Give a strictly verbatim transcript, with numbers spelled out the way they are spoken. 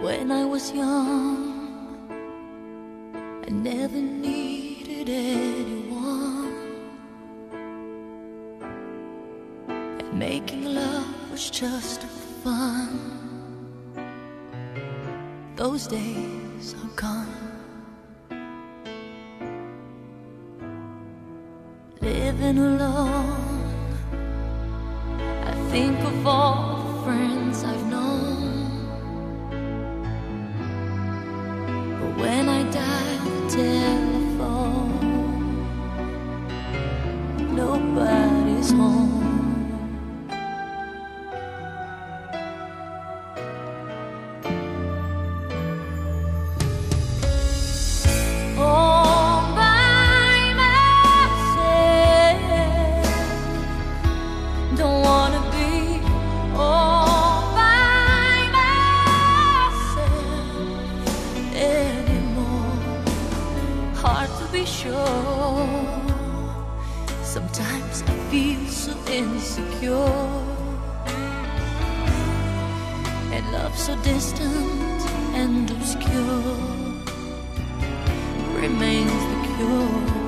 When I was young, I never needed anyone, and making love was just fun. Those days are gone. Living alone, I think of all the friends I've known. But when I dial the telephone, nobody's home. Sure, sometimes I feel so insecure, and love so distant and obscure remains the cure.